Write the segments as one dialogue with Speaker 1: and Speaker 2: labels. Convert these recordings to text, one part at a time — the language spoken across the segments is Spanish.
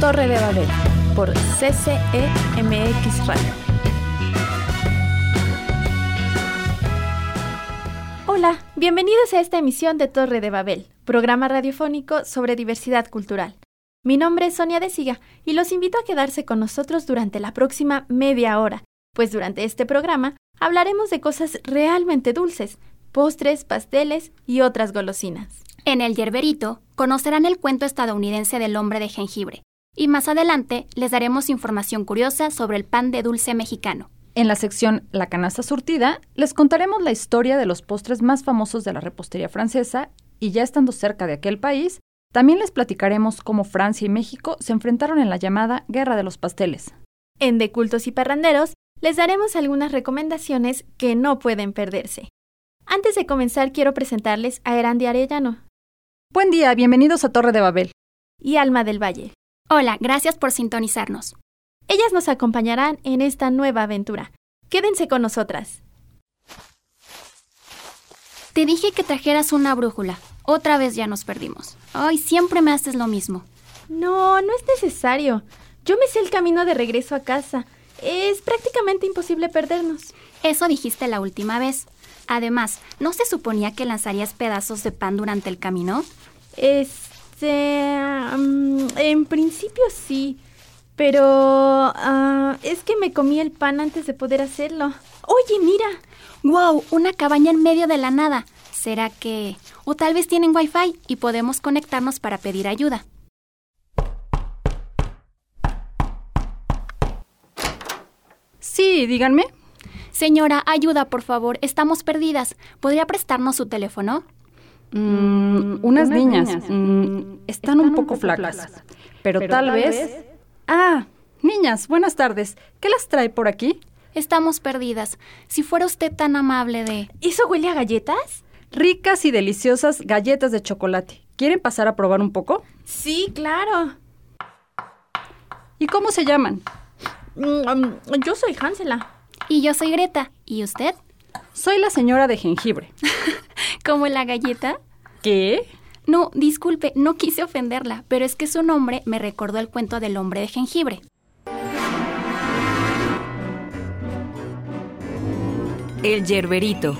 Speaker 1: Torre de Babel por CCEMX Radio. Hola, bienvenidos a esta emisión de Torre de Babel, programa radiofónico sobre diversidad cultural. Mi nombre es Sonia de Siga y los invito a quedarse con nosotros durante la próxima media hora, pues durante este programa hablaremos de cosas realmente dulces, postres, pasteles y otras golosinas.
Speaker 2: En El Yerberito conocerán el cuento estadounidense del hombre de jengibre y más adelante les daremos información curiosa sobre el pan de dulce mexicano.
Speaker 3: En la sección La canasta surtida les contaremos la historia de los postres más famosos de la repostería francesa y ya estando cerca de aquel país, también les platicaremos cómo Francia y México se enfrentaron en la llamada Guerra de los Pasteles.
Speaker 1: En De Cultos y Parranderos les daremos algunas recomendaciones que no pueden perderse. Antes de comenzar quiero presentarles a Erandi Arellano.
Speaker 3: Buen día, bienvenidos a Torre de Babel.
Speaker 1: Y Alma del Valle.
Speaker 2: Hola, gracias por sintonizarnos.
Speaker 1: Ellas nos acompañarán en esta nueva aventura. Quédense con nosotras.
Speaker 2: Te dije que trajeras una brújula. Otra vez ya nos perdimos. Ay, siempre me haces lo mismo.
Speaker 1: No es necesario. Yo me sé el camino de regreso a casa. Es prácticamente imposible perdernos.
Speaker 2: Eso dijiste la última vez. Además, ¿no se suponía que lanzarías pedazos de pan durante el camino?
Speaker 1: En principio sí. Pero es que me comí el pan antes de poder hacerlo. ¡Oye, mira!
Speaker 2: ¡Wow! Una cabaña en medio de la nada. ¿Será que...? O tal vez tienen Wi-Fi y podemos conectarnos para pedir ayuda.
Speaker 3: Sí, díganme.
Speaker 2: Señora, ayuda, por favor. Estamos perdidas. ¿Podría prestarnos su teléfono?
Speaker 3: Unas niñas. Están un poco flacas. Pero tal vez... Ah, niñas, buenas tardes. ¿Qué las trae por aquí?
Speaker 2: Estamos perdidas. Si fuera usted tan amable de...
Speaker 1: ¿Eso huele a galletas?
Speaker 3: Ricas y deliciosas galletas de chocolate. ¿Quieren pasar a probar un poco?
Speaker 1: Sí, claro.
Speaker 3: ¿Y cómo se llaman?
Speaker 1: Yo soy Hansela.
Speaker 2: Y yo soy Greta. ¿Y usted?
Speaker 3: Soy la señora de jengibre.
Speaker 2: ¿Como la galleta?
Speaker 3: ¿Qué?
Speaker 2: No, disculpe, no quise ofenderla, pero es que su nombre me recordó el cuento del hombre de jengibre.
Speaker 4: El Yerberito.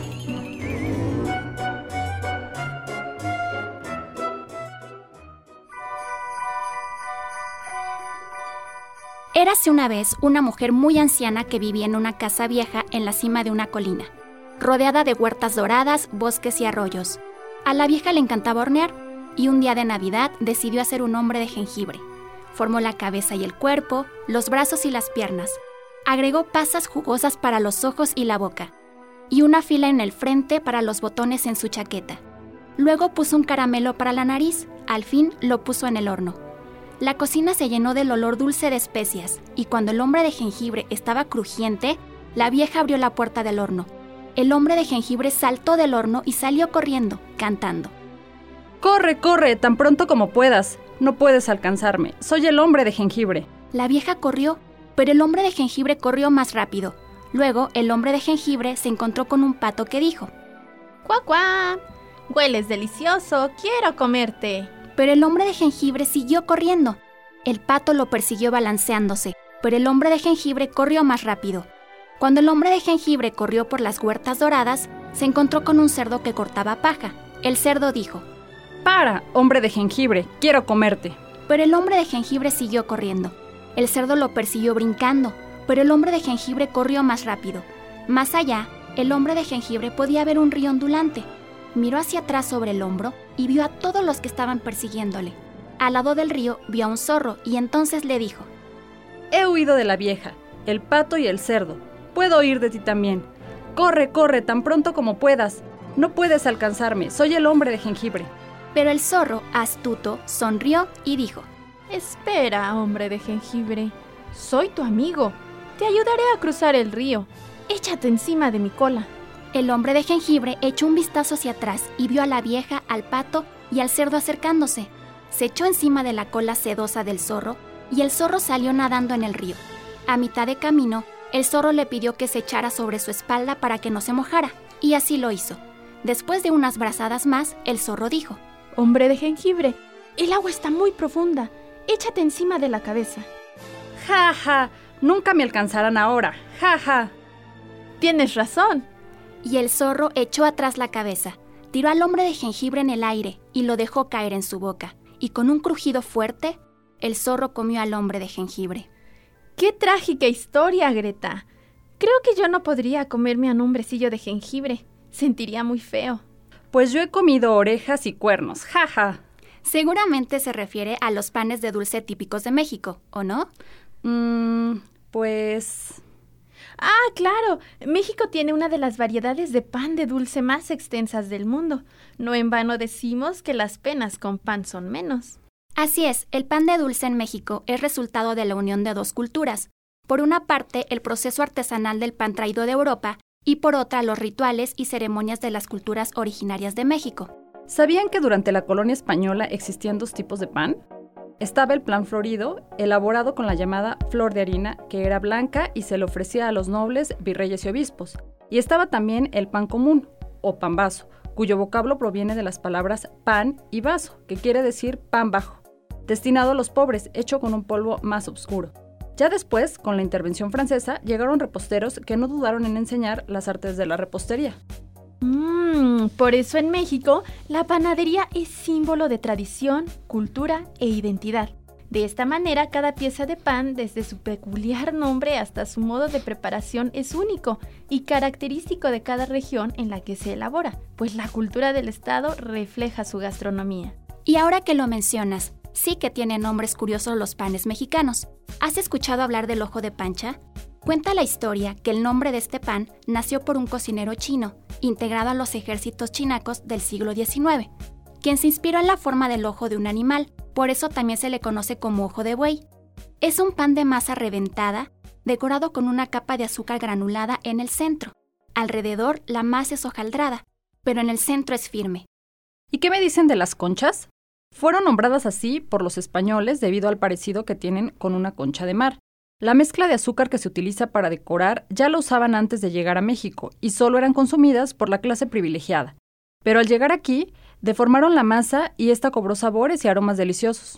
Speaker 2: Érase una vez una mujer muy anciana que vivía en una casa vieja en la cima de una colina, rodeada de huertas doradas, bosques y arroyos. A la vieja le encantaba hornear y un día de Navidad decidió hacer un hombre de jengibre. Formó la cabeza y el cuerpo, los brazos y las piernas. Agregó pasas jugosas para los ojos y la boca y una fila en el frente para los botones en su chaqueta. Luego puso un caramelo para la nariz, al fin lo puso en el horno. La cocina se llenó del olor dulce de especias y cuando el hombre de jengibre estaba crujiente, la vieja abrió la puerta del horno. El hombre de jengibre saltó del horno y salió corriendo, cantando.
Speaker 3: ¡Corre, corre, tan pronto como puedas! No puedes alcanzarme. Soy el hombre de jengibre.
Speaker 2: La vieja corrió, pero el hombre de jengibre corrió más rápido. Luego, el hombre de jengibre se encontró con un pato que dijo:
Speaker 1: ¡Cuá, cuá! Hueles delicioso, quiero comerte.
Speaker 2: Pero el hombre de jengibre siguió corriendo. El pato lo persiguió balanceándose, pero el hombre de jengibre corrió más rápido. Cuando el hombre de jengibre corrió por las huertas doradas, se encontró con un cerdo que cortaba paja. El cerdo dijo:
Speaker 3: ¡Para, hombre de jengibre! ¡Quiero comerte!
Speaker 2: Pero el hombre de jengibre siguió corriendo. El cerdo lo persiguió brincando, pero el hombre de jengibre corrió más rápido. Más allá, el hombre de jengibre podía ver un río ondulante. Miró hacia atrás sobre el hombro y vio a todos los que estaban persiguiéndole. Al lado del río vio a un zorro y entonces le dijo:
Speaker 3: He huido de la vieja, el pato y el cerdo. Puedo huir de ti también. Corre, corre, tan pronto como puedas. No puedes alcanzarme, soy el hombre de jengibre.
Speaker 2: Pero el zorro, astuto, sonrió y dijo:
Speaker 1: Espera, hombre de jengibre. Soy tu amigo. Te ayudaré a cruzar el río. Échate encima de mi cola.
Speaker 2: El hombre de jengibre echó un vistazo hacia atrás y vio a la vieja, al pato y al cerdo acercándose. Se echó encima de la cola sedosa del zorro y el zorro salió nadando en el río. A mitad de camino, el zorro le pidió que se echara sobre su espalda para que no se mojara, y así lo hizo. Después de unas brazadas más, el zorro dijo:
Speaker 1: Hombre de jengibre, el agua está muy profunda. échate encima de la cabeza.
Speaker 3: ¡Ja, ja! Nunca me alcanzarán ahora. ¡Ja, ja!
Speaker 1: Tienes razón.
Speaker 2: Y el zorro echó atrás la cabeza, tiró al hombre de jengibre en el aire y lo dejó caer en su boca. Y con un crujido fuerte, el zorro comió al hombre de jengibre.
Speaker 1: ¡Qué trágica historia, Greta! Creo que yo no podría comerme a un hombrecillo de jengibre. Sentiría muy feo.
Speaker 3: Pues yo he comido orejas y cuernos. ¡Ja, ja!
Speaker 2: Seguramente se refiere a los panes de dulce típicos de México, ¿o no?
Speaker 3: Pues...
Speaker 1: Ah, claro. México tiene una de las variedades de pan de dulce más extensas del mundo. No en vano decimos que las penas con pan son menos.
Speaker 2: Así es, el pan de dulce en México es resultado de la unión de dos culturas. Por una parte, el proceso artesanal del pan traído de Europa y por otra, los rituales y ceremonias de las culturas originarias de México.
Speaker 3: ¿Sabían que durante la colonia española existían dos tipos de pan? Estaba el pan florido, elaborado con la llamada flor de harina, que era blanca y se le ofrecía a los nobles, virreyes y obispos. Y estaba también el pan común, o pan vaso, cuyo vocablo proviene de las palabras pan y vaso, que quiere decir pan bajo, destinado a los pobres, hecho con un polvo más oscuro. Ya después, con la intervención francesa, llegaron reposteros que no dudaron en enseñar las artes de la repostería.
Speaker 1: Por eso en México, la panadería es símbolo de tradición, cultura e identidad. De esta manera, cada pieza de pan, desde su peculiar nombre hasta su modo de preparación, es único y característico de cada región en la que se elabora, pues la cultura del estado refleja su gastronomía.
Speaker 2: Y ahora que lo mencionas, sí que tienen nombres curiosos los panes mexicanos. ¿Has escuchado hablar del ojo de pancha? Cuenta la historia que el nombre de este pan nació por un cocinero chino, integrado a los ejércitos chinacos del siglo XIX, quien se inspiró en la forma del ojo de un animal, por eso también se le conoce como ojo de buey. Es un pan de masa reventada, decorado con una capa de azúcar granulada en el centro. Alrededor la masa es hojaldrada, pero en el centro es firme.
Speaker 3: ¿Y qué me dicen de las conchas? Fueron nombradas así por los españoles debido al parecido que tienen con una concha de mar. La mezcla de azúcar que se utiliza para decorar ya la usaban antes de llegar a México y solo eran consumidas por la clase privilegiada. Pero al llegar aquí, deformaron la masa y esta cobró sabores y aromas deliciosos.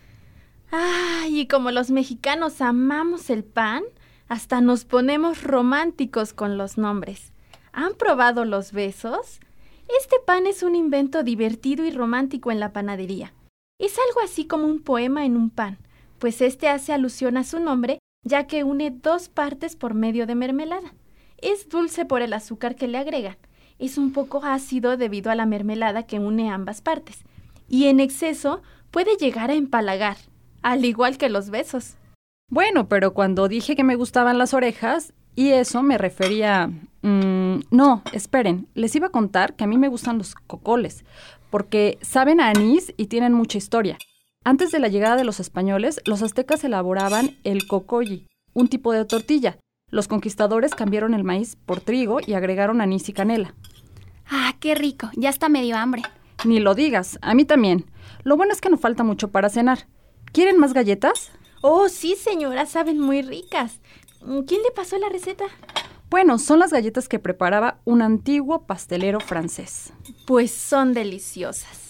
Speaker 1: ¡Ay! Y como los mexicanos amamos el pan, hasta nos ponemos románticos con los nombres. ¿Han probado los besos? Este pan es un invento divertido y romántico en la panadería. Es algo así como un poema en un pan, pues este hace alusión a su nombre, ya que une dos partes por medio de mermelada. Es dulce por el azúcar que le agregan. Es un poco ácido debido a la mermelada que une ambas partes. Y en exceso puede llegar a empalagar, al igual que los besos.
Speaker 3: Bueno, pero cuando dije que me gustaban las orejas, y eso me refería... No, esperen, les iba a contar que a mí me gustan los cocoles, porque saben a anís y tienen mucha historia. Antes de la llegada de los españoles, los aztecas elaboraban el cocolli, un tipo de tortilla. Los conquistadores cambiaron el maíz por trigo y agregaron anís y canela.
Speaker 2: ¡Ah, qué rico! Ya está medio hambre.
Speaker 3: Ni lo digas, a mí también. Lo bueno es que no falta mucho para cenar. ¿Quieren más galletas?
Speaker 1: Oh, sí, señora, saben muy ricas. ¿Quién le pasó la receta?
Speaker 3: Bueno, son las galletas que preparaba un antiguo pastelero francés.
Speaker 1: Pues son deliciosas.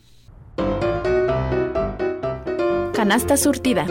Speaker 1: Canasta surtida.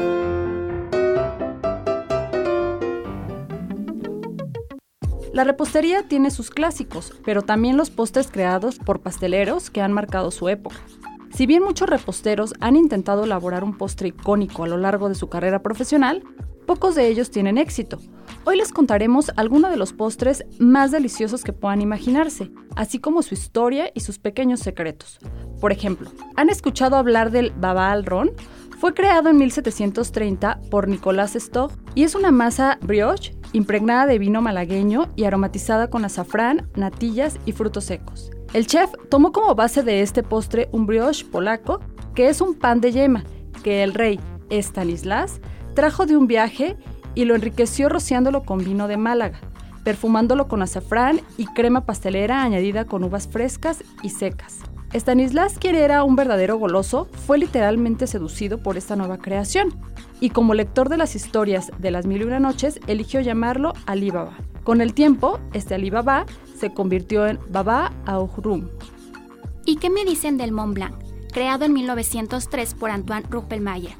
Speaker 3: La repostería tiene sus clásicos, pero también los postres creados por pasteleros que han marcado su época. Si bien muchos reposteros han intentado elaborar un postre icónico a lo largo de su carrera profesional, pocos de ellos tienen éxito. Hoy les contaremos algunos de los postres más deliciosos que puedan imaginarse, así como su historia y sus pequeños secretos. Por ejemplo, ¿han escuchado hablar del baba al ron? Fue creado en 1730 por Nicolas Stock y es una masa brioche impregnada de vino malagueño y aromatizada con azafrán, natillas y frutos secos. El chef tomó como base de este postre un brioche polaco, que es un pan de yema, que el rey Stanislas trajo de un viaje y lo enriqueció rociándolo con vino de Málaga, perfumándolo con azafrán y crema pastelera añadida con uvas frescas y secas. Stanislas, quien era un verdadero goloso, fue literalmente seducido por esta nueva creación, y como lector de las historias de las Mil y Una Noches, eligió llamarlo Ali Baba. Con el tiempo, este Ali Baba se convirtió en Baba au Rum.
Speaker 2: ¿Y qué me dicen del Mont Blanc, creado en 1903 por Antoine Ruppelmayer?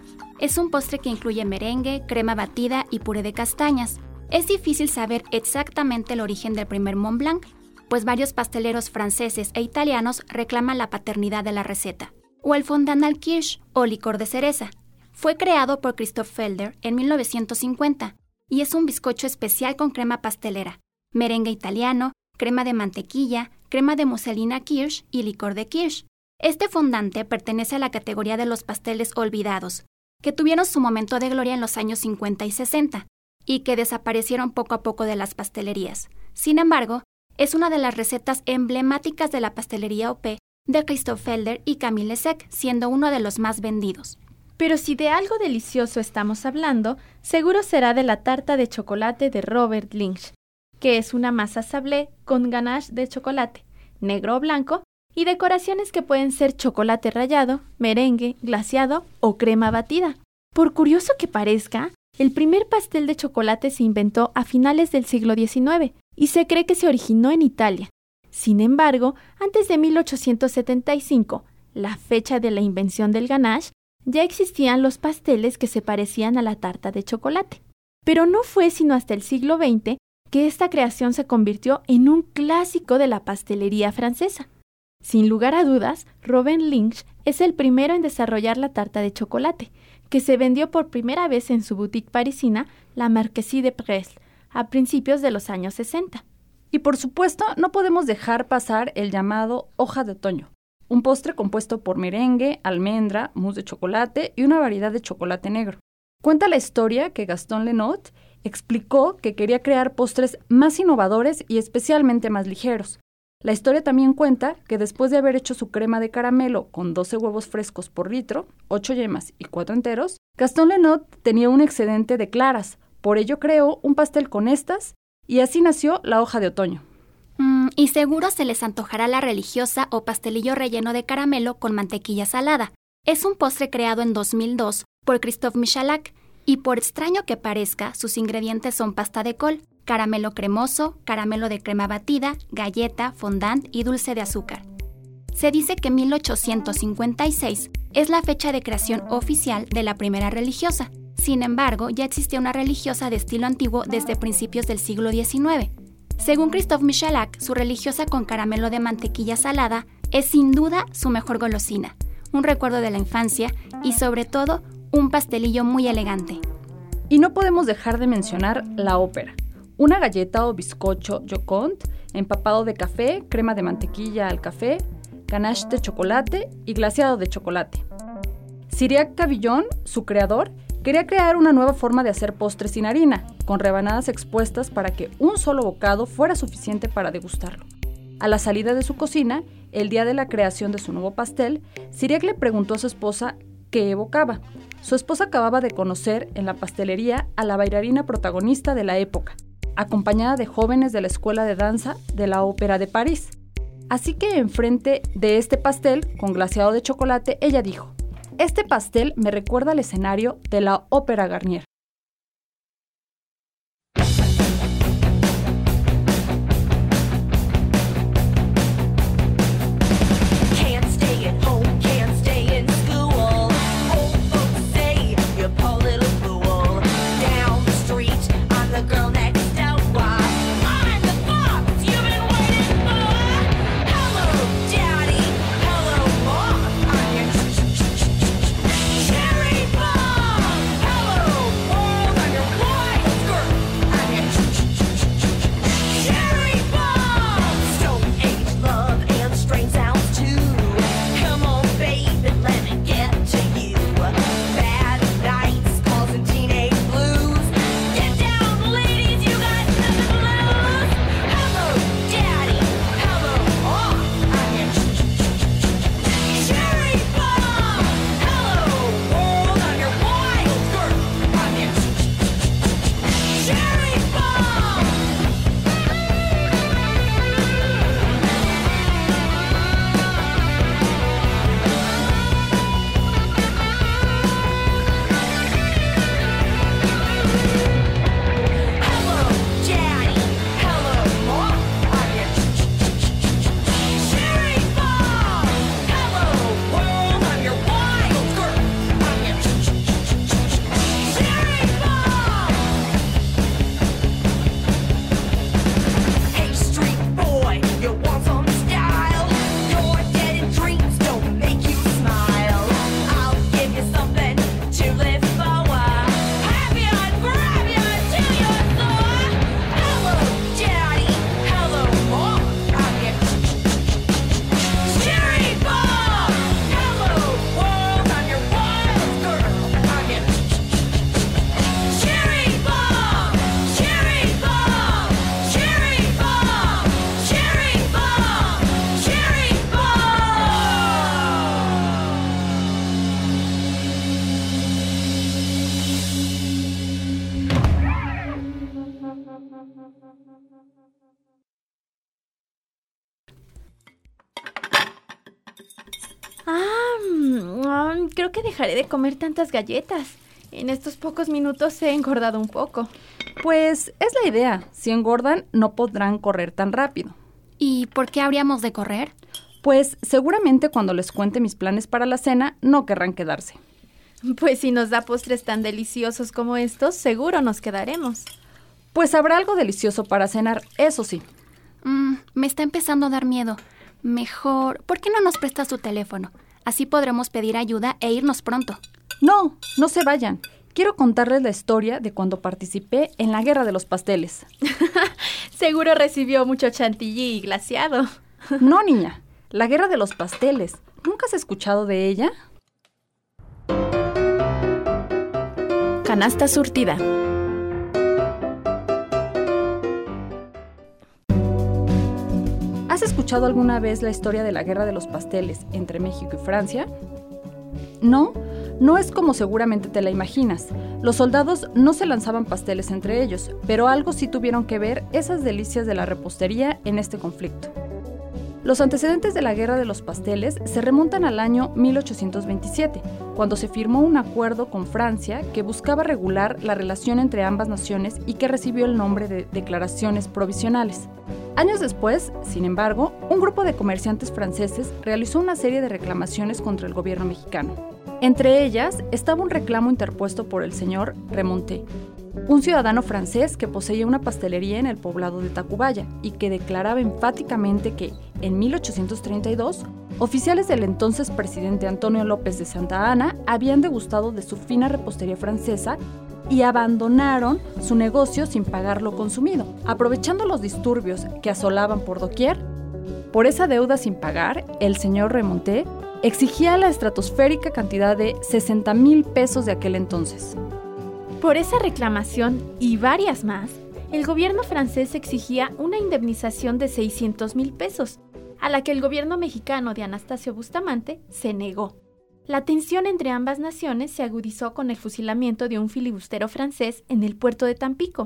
Speaker 2: Es un postre que incluye merengue, crema batida y puré de castañas. Es difícil saber exactamente el origen del primer Mont Blanc, pues varios pasteleros franceses e italianos reclaman la paternidad de la receta. O el fondant al kirsch, o licor de cereza. Fue creado por Christoph Felder en 1950 y es un bizcocho especial con crema pastelera, merengue italiano, crema de mantequilla, crema de muselina kirsch y licor de kirsch. Este fondante pertenece a la categoría de los pasteles olvidados, que tuvieron su momento de gloria en los años 50 y 60 y que desaparecieron poco a poco de las pastelerías. Sin embargo, es una de las recetas emblemáticas de la pastelería OP de Christoph Felder y Camille Lessec, siendo uno de los más vendidos.
Speaker 1: Pero si de algo delicioso estamos hablando, seguro será de la tarta de chocolate de Robert Lynch, que es una masa sablé con ganache de chocolate, negro o blanco, y decoraciones que pueden ser chocolate rallado, merengue, glaseado o crema batida. Por curioso que parezca, el primer pastel de chocolate se inventó a finales del siglo XIX y se cree que se originó en Italia. Sin embargo, antes de 1875, la fecha de la invención del ganache, ya existían los pasteles que se parecían a la tarta de chocolate. Pero no fue sino hasta el siglo XX que esta creación se convirtió en un clásico de la pastelería francesa. Sin lugar a dudas, Robert Lynch es el primero en desarrollar la tarta de chocolate, que se vendió por primera vez en su boutique parisina, la Marquise de Presles, a principios de los años 60.
Speaker 3: Y por supuesto, no podemos dejar pasar el llamado hoja de otoño, un postre compuesto por merengue, almendra, mousse de chocolate y una variedad de chocolate negro. Cuenta la historia que Gaston Lenot explicó que quería crear postres más innovadores y especialmente más ligeros. La historia también cuenta que después de haber hecho su crema de caramelo con 12 huevos frescos por litro, 8 yemas y 4 enteros, Gaston Lenot tenía un excedente de claras, por ello creó un pastel con estas y así nació la hoja de otoño.
Speaker 2: Y seguro se les antojará la religiosa o pastelillo relleno de caramelo con mantequilla salada. Es un postre creado en 2002 por Christophe Michalak y por extraño que parezca, sus ingredientes son pasta de col, caramelo cremoso, caramelo de crema batida, galleta, fondant y dulce de azúcar. Se dice que 1856 es la fecha de creación oficial de la primera religiosa. Sin embargo, ya existía una religiosa de estilo antiguo desde principios del siglo XIX. Según Christophe Michalak, su religiosa con caramelo de mantequilla salada es sin duda su mejor golosina, un recuerdo de la infancia y sobre todo un pastelillo muy elegante.
Speaker 3: Y no podemos dejar de mencionar la ópera, una galleta o bizcocho Joconde empapado de café, crema de mantequilla al café, ganache de chocolate y glaseado de chocolate. Cyriaque Cavillon, su creador, quería crear una nueva forma de hacer postres sin harina, con rebanadas expuestas para que un solo bocado fuera suficiente para degustarlo. A la salida de su cocina, el día de la creación de su nuevo pastel, Cyriaque le preguntó a su esposa qué evocaba. Su esposa acababa de conocer en la pastelería a la bailarina protagonista de la época, acompañada de jóvenes de la escuela de danza de la Ópera de París. Así que enfrente de este pastel, con glaseado de chocolate, ella dijo: «Este pastel me recuerda al escenario de la Ópera Garnier».
Speaker 1: Creo que dejaré de comer tantas galletas. En estos pocos minutos he engordado un poco.
Speaker 3: Pues es la idea. Si engordan, no podrán correr tan rápido.
Speaker 2: ¿Y por qué habríamos de correr?
Speaker 3: Pues seguramente cuando les cuente mis planes para la cena, no querrán quedarse.
Speaker 1: Pues si nos da postres tan deliciosos como estos, seguro nos quedaremos.
Speaker 3: Pues habrá algo delicioso para cenar, eso sí.
Speaker 2: Me está empezando a dar miedo. Mejor, ¿por qué no nos prestas tu teléfono? Así podremos pedir ayuda e irnos pronto.
Speaker 3: No se vayan. Quiero contarles la historia de cuando participé en la Guerra de los Pasteles.
Speaker 1: Seguro recibió mucho chantilly y glaseado.
Speaker 3: No, niña. La Guerra de los Pasteles. ¿Nunca has escuchado de ella?
Speaker 1: Canasta surtida.
Speaker 3: ¿Has escuchado alguna vez la historia de la Guerra de los Pasteles entre México y Francia? No es como seguramente te la imaginas. Los soldados no se lanzaban pasteles entre ellos, pero algo sí tuvieron que ver esas delicias de la repostería en este conflicto. Los antecedentes de la Guerra de los Pasteles se remontan al año 1827, cuando se firmó un acuerdo con Francia que buscaba regular la relación entre ambas naciones y que recibió el nombre de Declaraciones Provisionales. Años después, sin embargo, un grupo de comerciantes franceses realizó una serie de reclamaciones contra el gobierno mexicano. Entre ellas estaba un reclamo interpuesto por el señor Remonté, un ciudadano francés que poseía una pastelería en el poblado de Tacubaya y que declaraba enfáticamente que, en 1832, oficiales del entonces presidente Antonio López de Santa Anna habían degustado de su fina repostería francesa y abandonaron su negocio sin pagar lo consumido. Aprovechando los disturbios que asolaban por doquier, por esa deuda sin pagar, el señor Remonté exigía la estratosférica cantidad de 60,000 pesos de aquel entonces.
Speaker 1: Por esa reclamación y varias más, el gobierno francés exigía una indemnización de 600,000 pesos, a la que el gobierno mexicano de Anastasio Bustamante se negó. La tensión entre ambas naciones se agudizó con el fusilamiento de un filibustero francés en el puerto de Tampico.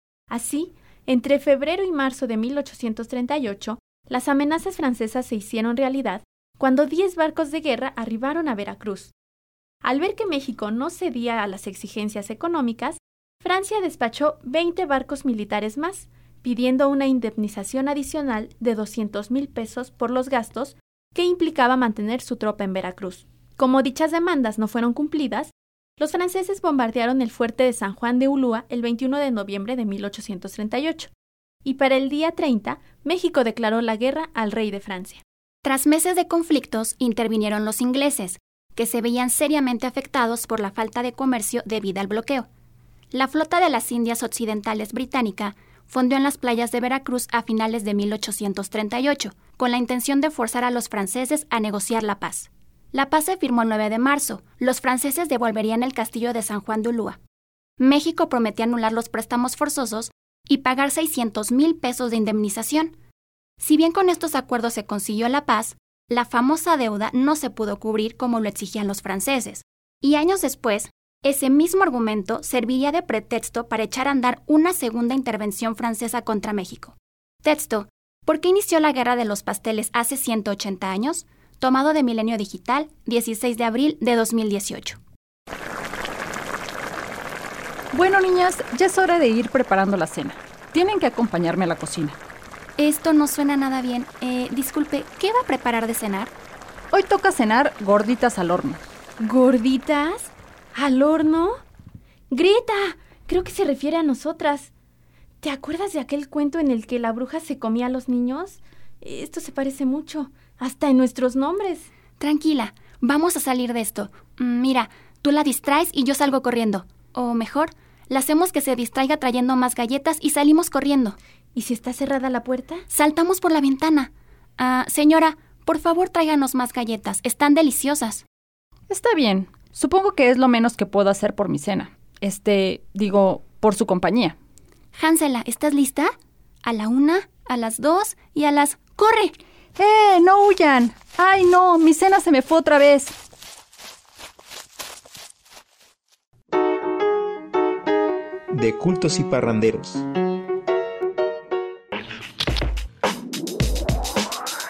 Speaker 1: Así, entre febrero y marzo de 1838, las amenazas francesas se hicieron realidad cuando 10 barcos de guerra arribaron a Veracruz. Al ver que México no cedía a las exigencias económicas, Francia despachó 20 barcos militares más, pidiendo una indemnización adicional de 200,000 pesos por los gastos que implicaba mantener su tropa en Veracruz. Como dichas demandas no fueron cumplidas, los franceses bombardearon el fuerte de San Juan de Ulúa el 21 de noviembre de 1838, y para el día 30, México declaró la guerra al rey de Francia.
Speaker 2: Tras meses de conflictos, intervinieron los ingleses, que se veían seriamente afectados por la falta de comercio debido al bloqueo. La flota de las Indias Occidentales británica fondeó en las playas de Veracruz a finales de 1838, con la intención de forzar a los franceses a negociar la paz. La paz se firmó el 9 de marzo. Los franceses devolverían el castillo de San Juan de Ulúa. México prometía anular los préstamos forzosos y pagar 600,000 pesos de indemnización. Si bien con estos acuerdos se consiguió la paz, la famosa deuda no se pudo cubrir como lo exigían los franceses, y años después, ese mismo argumento serviría de pretexto para echar a andar una segunda intervención francesa contra México. Texto: ¿por qué inició la Guerra de los Pasteles hace 180 años? Tomado de Milenio Digital, 16 de abril de 2018.
Speaker 3: Bueno, niñas, ya es hora de ir preparando la cena. Tienen que acompañarme a la cocina.
Speaker 2: Esto no suena nada bien. Disculpe, ¿qué va a preparar de cenar?
Speaker 3: Hoy toca cenar gorditas al horno.
Speaker 1: ¿Gorditas? ¿Al horno? ¡Greta! Creo que se refiere a nosotras. ¿Te acuerdas de aquel cuento en el que la bruja se comía a los niños? Esto se parece mucho, hasta en nuestros nombres.
Speaker 2: Tranquila, vamos a salir de esto. Mira, tú la distraes y yo salgo corriendo. O mejor, la hacemos que se distraiga trayendo más galletas y salimos corriendo.
Speaker 1: ¿Y si está cerrada la puerta?
Speaker 2: Saltamos por la ventana. Señora, por favor tráiganos más galletas. Están deliciosas.
Speaker 3: Está bien. Supongo que es lo menos que puedo hacer por mi cena. Por su compañía.
Speaker 2: Hansela, ¿estás lista? A la 1, a las 2 y a las... ¡Corre!
Speaker 3: ¡No huyan! ¡Ay, no! Mi cena se me fue otra vez.
Speaker 5: De cultos y parranderos.
Speaker 2: ¿Quieres que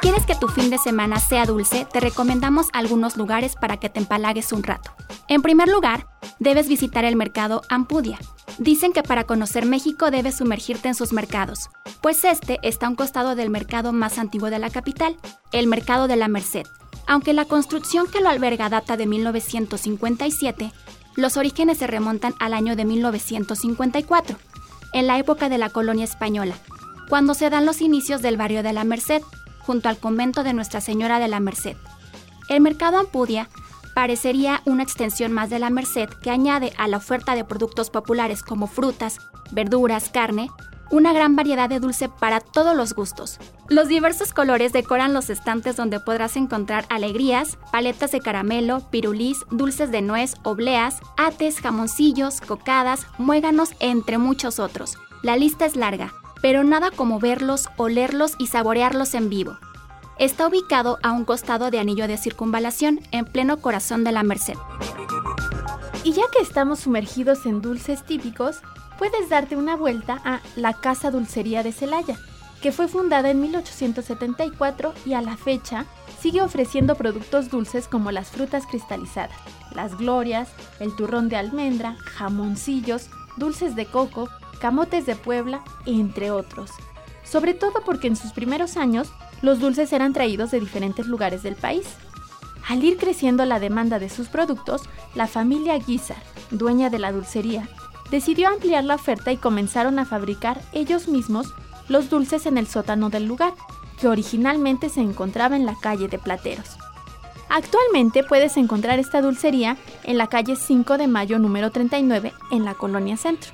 Speaker 2: tu fin de semana sea dulce, te recomendamos algunos lugares para que te empalagues un rato. En primer lugar, debes visitar el mercado Ampudia. Dicen que para conocer México debes sumergirte en sus mercados, pues este está a un costado del mercado más antiguo de la capital, el Mercado de la Merced. Aunque la construcción que lo alberga data de 1957, los orígenes se remontan al año de 1954, en la época de la colonia española, cuando se dan los inicios del barrio de la Merced, junto al convento de Nuestra Señora de la Merced. El mercado Ampudia parecería una extensión más de la Merced que añade a la oferta de productos populares como frutas, verduras, carne, una gran variedad de dulce para todos los gustos. Los diversos colores decoran los estantes donde podrás encontrar alegrías, paletas de caramelo, pirulís, dulces de nuez, obleas, ates, jamoncillos, cocadas, muéganos, entre muchos otros. La lista es larga, pero nada como verlos, olerlos y saborearlos en vivo. Está ubicado a un costado de Anillo de Circunvalación, en pleno corazón de la Merced.
Speaker 1: Y ya que estamos sumergidos en dulces típicos, puedes darte una vuelta a la Casa Dulcería de Celaya, que fue fundada en 1874 y a la fecha sigue ofreciendo productos dulces como las frutas cristalizadas, las glorias, el turrón de almendra, jamoncillos, dulces de coco, camotes de Puebla, entre otros. Sobre todo porque en sus primeros años, los dulces eran traídos de diferentes lugares del país. Al ir creciendo la demanda de sus productos, la familia Guízar, dueña de la dulcería, decidió ampliar la oferta y comenzaron a fabricar ellos mismos los dulces en el sótano del lugar, que originalmente se encontraba en la calle de Plateros. Actualmente puedes encontrar esta dulcería en la calle 5 de Mayo número 39 en la Colonia Centro.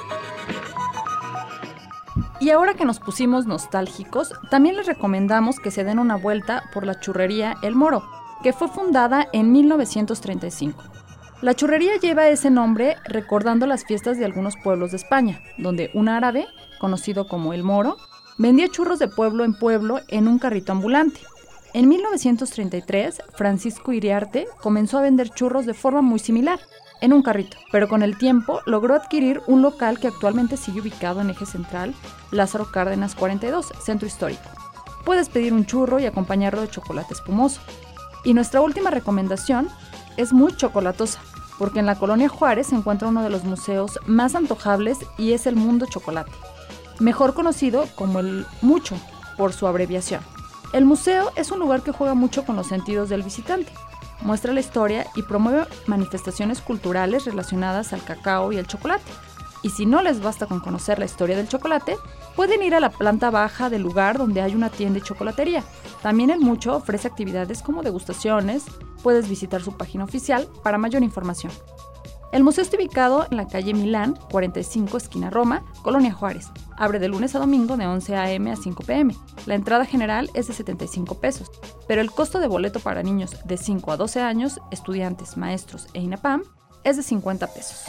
Speaker 3: Y ahora que nos pusimos nostálgicos, también les recomendamos que se den una vuelta por la churrería El Moro, que fue fundada en 1935. La churrería lleva ese nombre recordando las fiestas de algunos pueblos de España, donde un árabe, conocido como El Moro, vendía churros de pueblo en un carrito ambulante. En 1933, Francisco Iriarte comenzó a vender churros de forma muy similar, en un carrito, pero con el tiempo logró adquirir un local que actualmente sigue ubicado en Eje Central, Lázaro Cárdenas 42, Centro Histórico. Puedes pedir un churro y acompañarlo de chocolate espumoso. Y nuestra última recomendación es muy chocolatosa, porque en la Colonia Juárez se encuentra uno de los museos más antojables y es el Mundo Chocolate, mejor conocido como el Mucho, por su abreviación. El museo es un lugar que juega mucho con los sentidos del visitante. Muestra la historia y promueve manifestaciones culturales relacionadas al cacao y el chocolate. Y si no les basta con conocer la historia del chocolate, pueden ir a la planta baja del lugar donde hay una tienda y chocolatería. También el Mucho ofrece actividades como degustaciones. Puedes visitar su página oficial para mayor información. El museo está ubicado en la calle Milán, 45, esquina Roma, Colonia Juárez. Abre de lunes a domingo de 11 a.m. a 5 p.m. La entrada general es de 75 pesos, pero el costo de boleto para niños de 5 a 12 años, estudiantes, maestros e INAPAM, es de 50 pesos.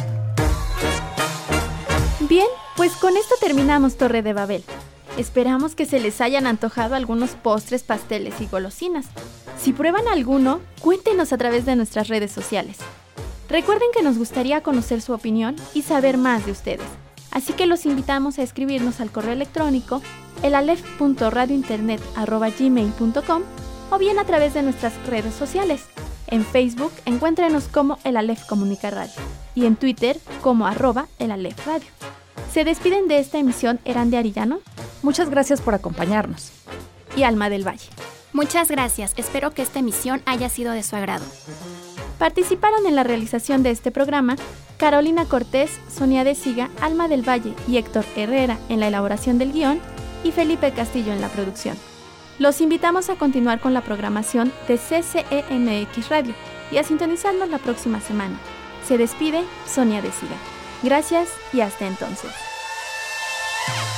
Speaker 1: Bien, pues con esto terminamos Torre de Babel. Esperamos que se les hayan antojado algunos postres, pasteles y golosinas. Si prueban alguno, cuéntenos a través de nuestras redes sociales. Recuerden que nos gustaría conocer su opinión y saber más de ustedes, así que los invitamos a escribirnos al correo electrónico elalef.radiointernet@gmail.com o bien a través de nuestras redes sociales. En Facebook encuéntrenos como El Alef Comunica Radio y en Twitter como @elalefradio. Se despiden de esta emisión Erande Arillano.
Speaker 3: Muchas gracias por acompañarnos.
Speaker 1: Y Alma del Valle.
Speaker 2: Muchas gracias, espero que esta emisión haya sido de su agrado.
Speaker 1: Participaron en la realización de este programa Carolina Cortés, Sonia de Siga, Alma del Valle y Héctor Herrera en la elaboración del guión y Felipe Castillo en la producción. Los invitamos a continuar con la programación de CCEMX Radio y a sintonizarnos la próxima semana. Se despide Sonia de Siga. Gracias y hasta entonces.